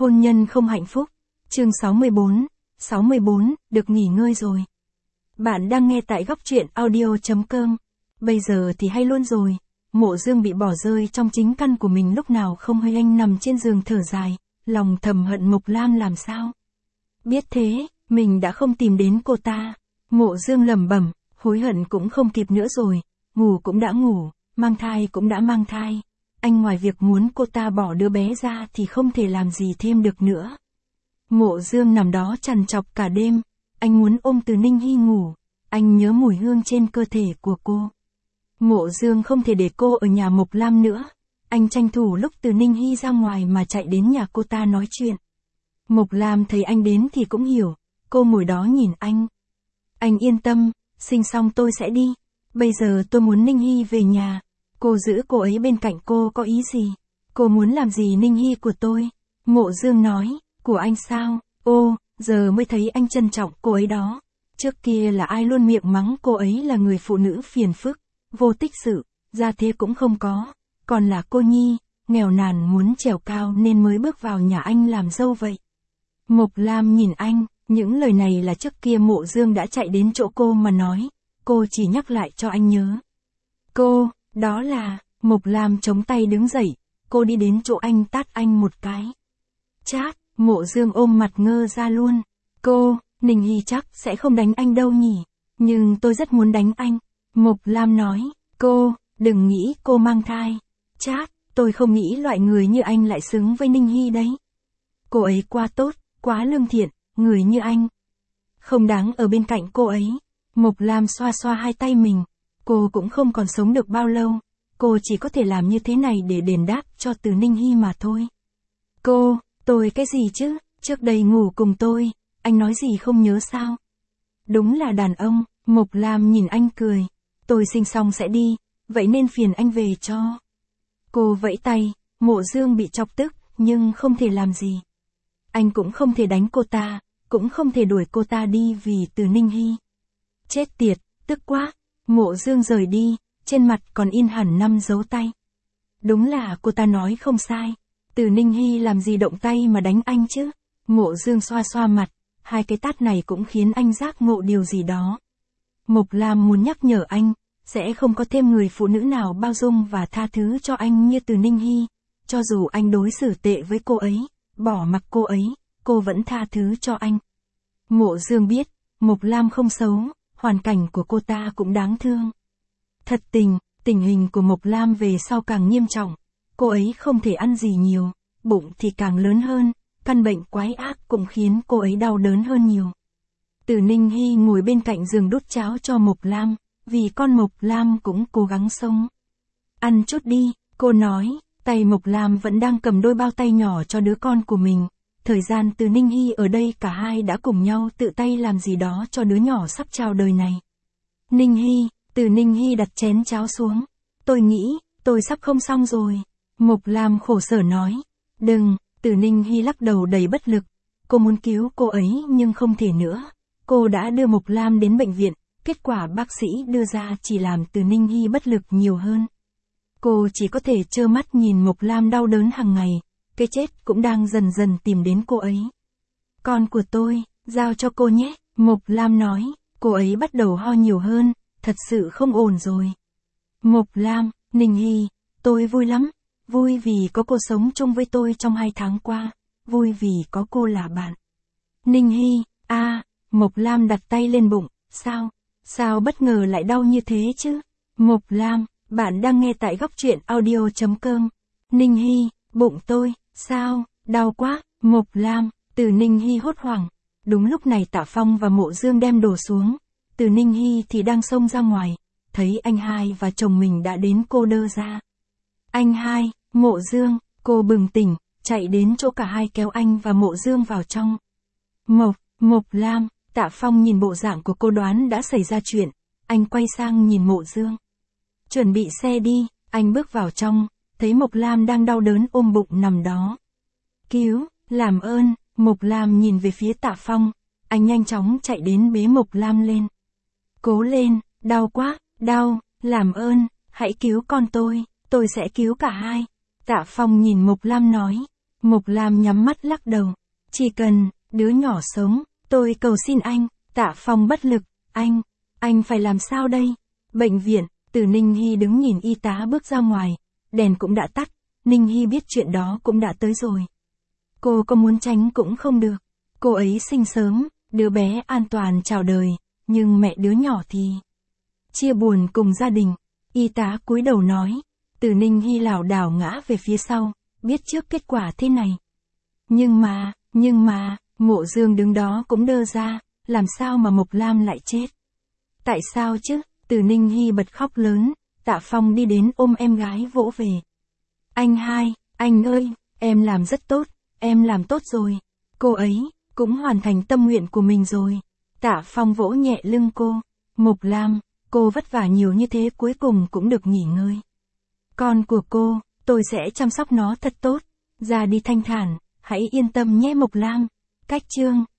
Hôn nhân không hạnh phúc. Chương 64, được nghỉ ngơi rồi. Bạn đang nghe tại góc truyện audio.com. Bây giờ thì hay luôn rồi. Mộ Dương bị bỏ rơi trong chính căn của mình lúc nào không hay, anh nằm trên giường thở dài, lòng thầm hận Mộc Lam làm sao. Biết thế, mình đã không tìm đến cô ta. Mộ Dương lẩm bẩm, hối hận cũng không kịp nữa rồi, ngủ cũng đã ngủ, mang thai cũng đã mang thai. Anh ngoài việc muốn cô ta bỏ đứa bé ra thì không thể làm gì thêm được nữa. Mộ Dương nằm đó trằn trọc cả đêm, anh muốn ôm Từ Ninh Hy ngủ, anh nhớ mùi hương trên cơ thể của cô. Mộ Dương không thể để cô ở nhà Mộc Lam nữa, anh tranh thủ lúc Từ Ninh Hy ra ngoài mà chạy đến nhà cô ta nói chuyện. Mộc Lam thấy anh đến thì cũng hiểu, cô ngồi đó nhìn anh. Anh yên tâm, sinh xong tôi sẽ đi, bây giờ tôi muốn Ninh Hy về nhà. Cô giữ cô ấy bên cạnh cô có ý gì? Cô muốn làm gì Ninh Hy của tôi? Mộ Dương nói, của anh sao? Ô, giờ mới thấy anh trân trọng cô ấy đó. Trước kia là ai luôn miệng mắng cô ấy là người phụ nữ phiền phức, vô tích sự, gia thế cũng không có. Còn là cô nhi, nghèo nàn muốn trèo cao nên mới bước vào nhà anh làm dâu vậy. Mộc Lam nhìn anh, những lời này là trước kia Mộ Dương đã chạy đến chỗ cô mà nói. Cô chỉ nhắc lại cho anh nhớ. Cô, đó là, Mộc Lam chống tay đứng dậy, cô đi đến chỗ anh tát anh một cái. Chát, Mộ Dương ôm mặt ngơ ra luôn. Cô, Ninh Hy chắc sẽ không đánh anh đâu nhỉ, nhưng tôi rất muốn đánh anh. Mộc Lam nói, cô, đừng nghĩ cô mang thai. Chát, tôi không nghĩ loại người như anh lại xứng với Ninh Hy đấy. Cô ấy quá tốt, quá lương thiện, người như anh không đáng ở bên cạnh cô ấy. Mộc Lam xoa xoa hai tay mình. Cô cũng không còn sống được bao lâu, cô chỉ có thể làm như thế này để đền đáp cho Từ Ninh Hy mà thôi. Cô, tôi cái gì chứ, trước đây ngủ cùng tôi, anh nói gì không nhớ sao? Đúng là đàn ông. Mộc Lam nhìn anh cười. Tôi sinh xong sẽ đi, vậy nên phiền anh về cho. Cô vẫy tay, Mộ Dương bị chọc tức, nhưng không thể làm gì. Anh cũng không thể đánh cô ta, cũng không thể đuổi cô ta đi vì Từ Ninh Hy. Chết tiệt, tức quá. Mộ Dương rời đi, trên mặt còn in hẳn 5 dấu tay. Đúng là cô ta nói không sai. Từ Ninh Hy làm gì động tay mà đánh anh chứ? Mộ Dương xoa xoa mặt, hai cái tát này cũng khiến anh giác ngộ điều gì đó. Mộc Lam muốn nhắc nhở anh, sẽ không có thêm người phụ nữ nào bao dung và tha thứ cho anh như Từ Ninh Hy. Cho dù anh đối xử tệ với cô ấy, bỏ mặc cô ấy, cô vẫn tha thứ cho anh. Mộ Dương biết, Mộc Lam không xấu, hoàn cảnh của cô ta cũng đáng thương. Thật tình hình của Mộc Lam về sau càng nghiêm trọng. Cô ấy không thể ăn gì nhiều, bụng thì càng lớn hơn, căn bệnh quái ác cũng khiến cô ấy đau đớn hơn nhiều. Từ Ninh Hy ngồi bên cạnh giường đút cháo cho Mộc Lam, vì con Mộc Lam cũng cố gắng sống. Ăn chút đi, cô nói, tay Mộc Lam vẫn đang cầm đôi bao tay nhỏ cho đứa con của mình. Thời gian Từ Ninh Hy ở đây cả hai đã cùng nhau tự tay làm gì đó cho đứa nhỏ sắp chào đời này. Ninh Hy, Từ Ninh Hy đặt chén cháo xuống. Tôi nghĩ, tôi sắp không xong rồi. Mộc Lam khổ sở nói. Đừng, Từ Ninh Hy lắc đầu đầy bất lực. Cô muốn cứu cô ấy nhưng không thể nữa. Cô đã đưa Mộc Lam đến bệnh viện, kết quả bác sĩ đưa ra chỉ làm Từ Ninh Hy bất lực nhiều hơn. Cô chỉ có thể trơ mắt nhìn Mộc Lam đau đớn hàng ngày. Cái chết cũng đang dần dần tìm đến cô ấy. Con của tôi, giao cho cô nhé, Mộc Lam nói. Cô ấy bắt đầu ho nhiều hơn, thật sự không ổn rồi. Mộc Lam, Ninh Hy, tôi vui lắm. Vui vì có cô sống chung với tôi trong 2 tháng qua. Vui vì có cô là bạn. Ninh Hy, Mộc Lam đặt tay lên bụng. Sao bất ngờ lại đau như thế chứ? Mộc Lam, bạn đang nghe tại góc truyện audio.com. Ninh Hy, bụng tôi, sao, đau quá. Mộc Lam, Từ Ninh Hy hốt hoảng. Đúng lúc này Tạ Phong và Mộ Dương đem đồ xuống. Từ Ninh Hy thì đang xông ra ngoài, thấy anh hai và chồng mình đã đến, cô đơ ra. Anh hai, Mộ Dương, cô bừng tỉnh, chạy đến chỗ cả hai kéo anh và Mộ Dương vào trong. Mộc Lam, Tạ Phong nhìn bộ dạng của cô đoán đã xảy ra chuyện, anh quay sang nhìn Mộ Dương. Chuẩn bị xe đi, anh bước vào trong, thấy Mộc Lam đang đau đớn ôm bụng nằm đó. Cứu, làm ơn, Mộc Lam nhìn về phía Tạ Phong, anh nhanh chóng chạy đến bế Mộc Lam lên. Cố lên, đau quá, đau, làm ơn, hãy cứu con tôi sẽ cứu cả hai. Tạ Phong nhìn Mộc Lam nói. Mộc Lam nhắm mắt lắc đầu. Chỉ cần, đứa nhỏ sống, tôi cầu xin anh. Tạ Phong bất lực. Anh phải làm sao đây? Bệnh viện, Từ Ninh Hy đứng nhìn y tá bước ra ngoài. Đèn cũng đã tắt. Ninh Hy biết chuyện đó cũng đã tới rồi. Cô có muốn tránh cũng không được. Cô ấy sinh sớm, đứa bé an toàn chào đời, nhưng mẹ đứa nhỏ thì chia buồn cùng gia đình. Y tá cúi đầu nói. Từ Ninh Hy lảo đảo ngã về phía sau, biết trước kết quả thế này. Nhưng mà, Mộ Dương đứng đó cũng đơ ra, làm sao mà Mộc Lam lại chết? Tại sao chứ? Từ Ninh Hy bật khóc lớn, Tạ Phong đi đến ôm em gái vỗ về. Anh ơi, em làm rất tốt, em làm tốt rồi. Cô ấy, cũng hoàn thành tâm nguyện của mình rồi. Tạ Phong vỗ nhẹ lưng cô. Mộc Lam, cô vất vả nhiều như thế cuối cùng cũng được nghỉ ngơi. Con của cô, tôi sẽ chăm sóc nó thật tốt. Ra đi thanh thản, hãy yên tâm nhé Mộc Lam. Cách chương